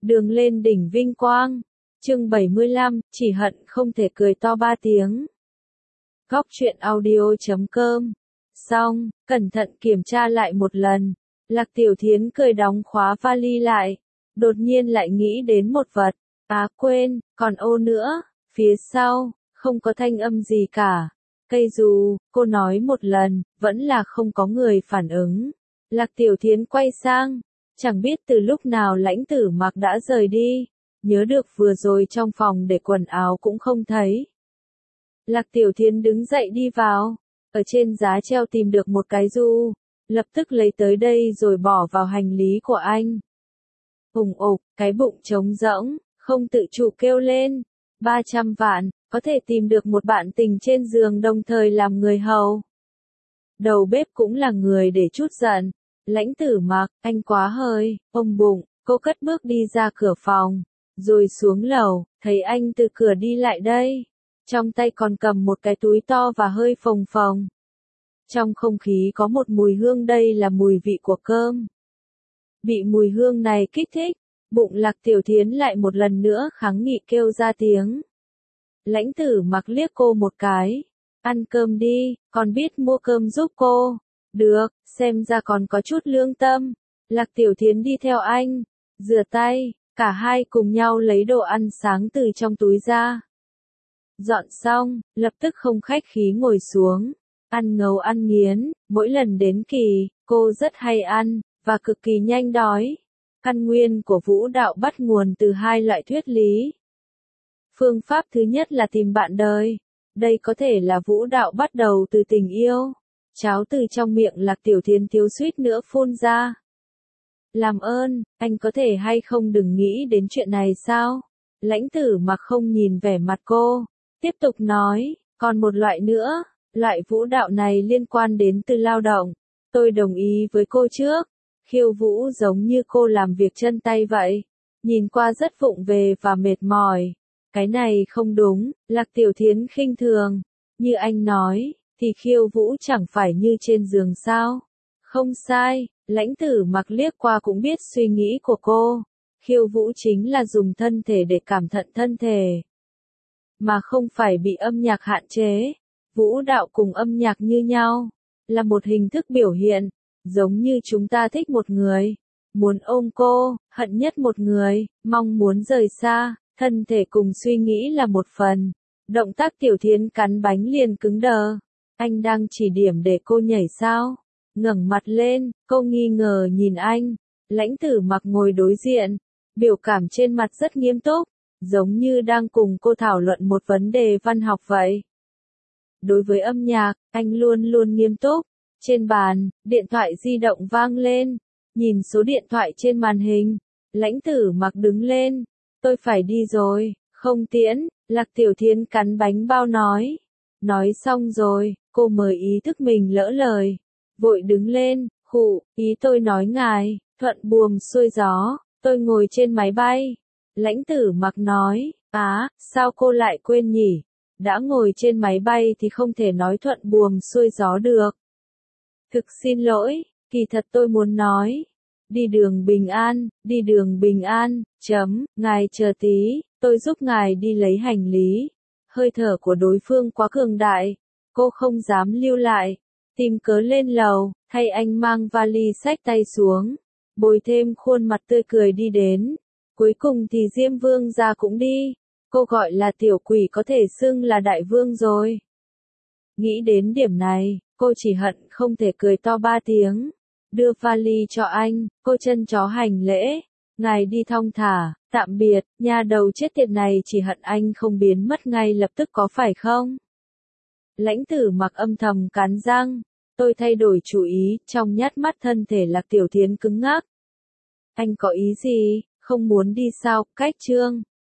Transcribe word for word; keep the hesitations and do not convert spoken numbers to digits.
Đường lên đỉnh vinh quang. Chương bảy mươi lăm, chỉ hận không thể cười to ba tiếng. Góc truyện audio chấm com. Xong, cẩn thận kiểm tra lại một lần. Lạc Tiểu Thiến cười đóng khóa vali lại. Đột nhiên lại nghĩ đến một vật. À quên, còn ô nữa. Phía sau, không có thanh âm gì cả. Cây dù, cô nói một lần, vẫn là không có người phản ứng. Lạc Tiểu Thiến quay sang. Chẳng biết từ lúc nào Lãnh Tử Mặc đã rời đi. Nhớ được vừa rồi trong phòng để quần áo cũng không thấy. Lạc Tiểu Thiến đứng dậy đi vào. Ở trên giá treo tìm được một cái du. Lập tức lấy tới đây rồi bỏ vào hành lý của anh. Hùng ục, cái bụng trống rỗng, không tự chủ kêu lên. ba trăm vạn, có thể tìm được một bạn tình trên giường đồng thời làm người hầu. Đầu bếp cũng là người để chút giận. Lãnh Tử Mặc, anh quá hơi, ôm bụng, cô cất bước đi ra cửa phòng. Rồi xuống lầu, thấy anh từ cửa đi lại đây. Trong tay còn cầm một cái túi to và hơi phồng phồng. Trong không khí có một mùi hương, đây là mùi vị của cơm. Bị mùi hương này kích thích, bụng Lạc Tiểu Thiến lại một lần nữa kháng nghị kêu ra tiếng. Lãnh Tử Mặc liếc cô một cái. Ăn cơm đi, còn biết mua cơm giúp cô. Được, xem ra còn có chút lương tâm. Lạc Tiểu Thiến đi theo anh. Rửa tay, cả hai cùng nhau lấy đồ ăn sáng từ trong túi ra. Dọn xong, lập tức không khách khí ngồi xuống. Ăn ngấu ăn nghiến, mỗi lần đến kỳ, cô rất hay ăn, và cực kỳ nhanh đói. Căn nguyên của vũ đạo bắt nguồn từ hai loại thuyết lý. Phương pháp thứ nhất là tìm bạn đời. Đây có thể là vũ đạo bắt đầu từ tình yêu. Cháo từ trong miệng Lạc Tiểu Thiến thiếu suýt nữa phun ra. Làm ơn, anh có thể hay không đừng nghĩ đến chuyện này sao? Lãnh Tử Mặc không nhìn vẻ mặt cô. Tiếp tục nói, còn một loại nữa. Loại vũ đạo này liên quan đến từ lao động. Tôi đồng ý với cô trước. Khiêu vũ giống như cô làm việc chân tay vậy. Nhìn qua rất vụng về và mệt mỏi. Cái này không đúng, Lạc Tiểu Thiến khinh thường. Như anh nói, thì khiêu vũ chẳng phải như trên giường sao? Không sai, Lãnh Tử Mặc liếc qua cũng biết suy nghĩ của cô. Khiêu vũ chính là dùng thân thể để cảm thận thân thể. Mà không phải bị âm nhạc hạn chế. Vũ đạo cùng âm nhạc như nhau. Là một hình thức biểu hiện. Giống như chúng ta thích một người. Muốn ôm cô, hận nhất một người, mong muốn rời xa. Thân thể cùng suy nghĩ là một phần. Động tác Tiểu Thiến cắn bánh liền cứng đờ. Anh đang chỉ điểm để cô nhảy sao? Ngẩng mặt lên, cô nghi ngờ nhìn anh. Lãnh Tử Mặc ngồi đối diện. Biểu cảm trên mặt rất nghiêm túc. Giống như đang cùng cô thảo luận một vấn đề văn học vậy. Đối với âm nhạc, anh luôn luôn nghiêm túc. Trên bàn, điện thoại di động vang lên. Nhìn số điện thoại trên màn hình. Lãnh Tử Mặc đứng lên. Tôi phải đi rồi, không tiễn. Lạc Tiểu Thiến cắn bánh bao nói. Nói xong rồi, cô mới ý thức mình lỡ lời. Vội đứng lên, khụ, ý tôi nói ngài, thuận buồm xuôi gió, tôi ngồi trên máy bay. Lãnh Tử Mặc nói, á, sao cô lại quên nhỉ? Đã ngồi trên máy bay thì không thể nói thuận buồm xuôi gió được. Thực xin lỗi, kỳ thật tôi muốn nói. Đi đường bình an, đi đường bình an, chấm, ngài chờ tí, tôi giúp ngài đi lấy hành lý. Hơi thở của đối phương quá cường đại, cô không dám lưu lại. Tìm cớ lên lầu, thay anh mang vali xách tay xuống. Bồi thêm khuôn mặt tươi cười đi đến. Cuối cùng thì Diêm Vương gia cũng đi. Cô gọi là tiểu quỷ có thể xưng là đại vương rồi. Nghĩ đến điểm này, cô chỉ hận không thể cười to ba tiếng. Đưa vali cho anh, cô chân chó hành lễ. Ngài đi thong thả, tạm biệt, nhà đầu chết tiệt này chỉ hận anh không biến mất ngay lập tức có phải không? Lãnh Tử Mặc âm thầm cắn răng. Tôi thay đổi chủ ý, trong nhát mắt thân thể Lạc Tiểu Thiến cứng ngắc. Anh có ý gì, không muốn đi sao, cách chương.